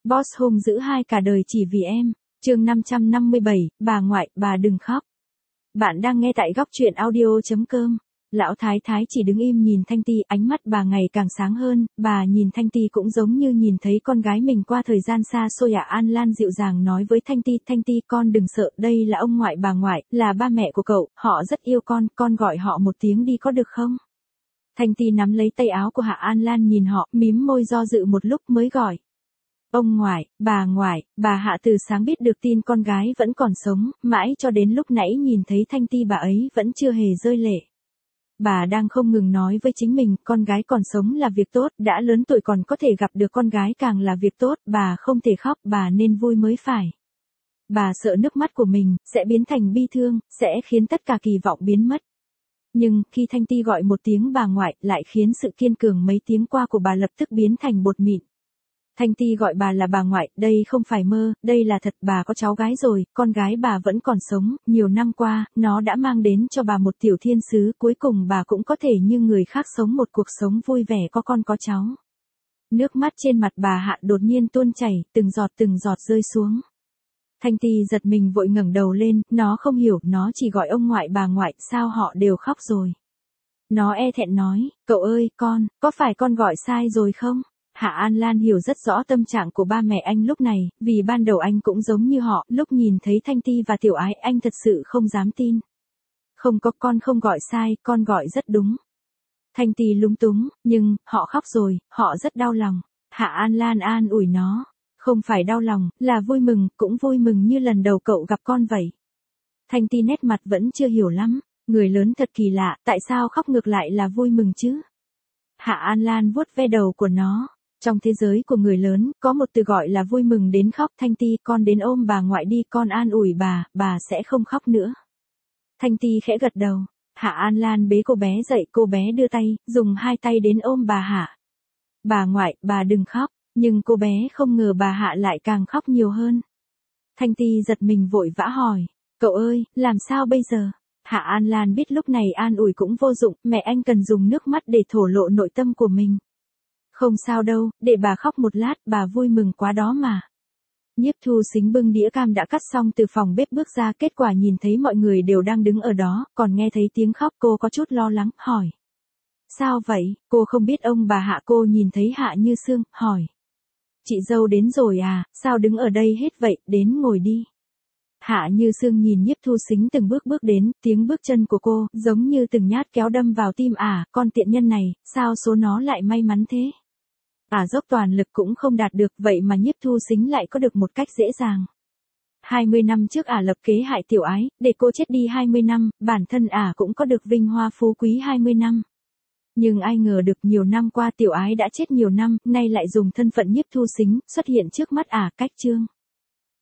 Boss hung dữ hai cả đời chỉ vì em. Chương 557, bà ngoại, bà đừng khóc. Bạn đang nghe tại góc truyện audio.com. Lão thái thái chỉ đứng im nhìn Thanh Ti, ánh mắt bà ngày càng sáng hơn, bà nhìn Thanh Ti cũng giống như nhìn thấy con gái mình qua thời gian xa xôi. An Lan dịu dàng nói với Thanh Ti con đừng sợ, đây là ông ngoại bà ngoại, là ba mẹ của cậu, họ rất yêu con gọi họ một tiếng đi có được không? Thanh Ti nắm lấy tay áo của Hạ An Lan nhìn họ, mím môi do dự một lúc mới gọi. Ông ngoại, bà Hạ từ sáng biết được tin con gái vẫn còn sống, mãi cho đến lúc nãy nhìn thấy Thanh Ti bà ấy vẫn chưa hề rơi lệ. Bà đang không ngừng nói với chính mình, con gái còn sống là việc tốt, đã lớn tuổi còn có thể gặp được con gái càng là việc tốt, bà không thể khóc, bà nên vui mới phải. Bà sợ nước mắt của mình sẽ biến thành bi thương, sẽ khiến tất cả kỳ vọng biến mất. Nhưng, khi Thanh Ti gọi một tiếng bà ngoại, lại khiến sự kiên cường mấy tiếng qua của bà lập tức biến thành bột mịn. Thanh Ti gọi bà là bà ngoại, đây không phải mơ, đây là thật, bà có cháu gái rồi, con gái bà vẫn còn sống, nhiều năm qua, nó đã mang đến cho bà một tiểu thiên sứ, cuối cùng bà cũng có thể như người khác sống một cuộc sống vui vẻ có con có cháu. Nước mắt trên mặt bà Hạ đột nhiên tuôn chảy, từng giọt rơi xuống. Thanh Ti giật mình vội ngẩng đầu lên, nó không hiểu, nó chỉ gọi ông ngoại bà ngoại, sao họ đều khóc rồi. Nó e thẹn nói, cậu ơi, có phải con gọi sai rồi không? Hạ An Lan hiểu rất rõ tâm trạng của ba mẹ anh lúc này, vì ban đầu anh cũng giống như họ, lúc nhìn thấy Thanh Ti và Tiểu Ái anh thật sự không dám tin. Không có, con không gọi sai, con gọi rất đúng. Thanh Ti lúng túng, nhưng, họ khóc rồi, họ rất đau lòng. Hạ An Lan an ủi nó, không phải đau lòng, là vui mừng, cũng vui mừng như lần đầu cậu gặp con vậy. Thanh Ti nét mặt vẫn chưa hiểu lắm, người lớn thật kỳ lạ, tại sao khóc ngược lại là vui mừng chứ? Hạ An Lan vuốt ve đầu của nó. Trong thế giới của người lớn, có một từ gọi là vui mừng đến khóc. Thanh Ti, con đến ôm bà ngoại đi, con an ủi bà sẽ không khóc nữa. Thanh Ti khẽ gật đầu. Hạ An Lan bế cô bé dậy, cô bé đưa tay, dùng hai tay đến ôm bà Hạ. Bà ngoại, bà đừng khóc, nhưng cô bé không ngờ bà Hạ lại càng khóc nhiều hơn. Thanh Ti giật mình vội vã hỏi, cậu ơi, làm sao bây giờ? Hạ An Lan biết lúc này an ủi cũng vô dụng, mẹ anh cần dùng nước mắt để thổ lộ nội tâm của mình. Không sao đâu, để bà khóc một lát, bà vui mừng quá đó mà. Nhiếp Thu Sính bưng đĩa cam đã cắt xong từ phòng bếp bước ra, kết quả nhìn thấy mọi người đều đang đứng ở đó, còn nghe thấy tiếng khóc, cô có chút lo lắng, hỏi. Sao vậy, cô không biết ông bà Hạ? Cô nhìn thấy Hạ Như Sương, hỏi. Chị dâu đến rồi à, sao đứng ở đây hết vậy, đến ngồi đi. Hạ Như Sương nhìn Nhiếp Thu Sính từng bước đến, tiếng bước chân của cô, giống như từng nhát kéo đâm vào tim con tiện nhân này, sao số nó lại may mắn thế? Dốc toàn lực cũng không đạt được, vậy mà Nhiếp Thu Sính lại có được một cách dễ dàng. 20 năm trước lập kế hại Tiểu Ái, để cô chết đi 20 năm, bản thân cũng có được vinh hoa phú quý 20 năm. Nhưng ai ngờ được nhiều năm qua Tiểu Ái đã chết nhiều năm, nay lại dùng thân phận Nhiếp Thu Sính, xuất hiện trước mắt cách chương.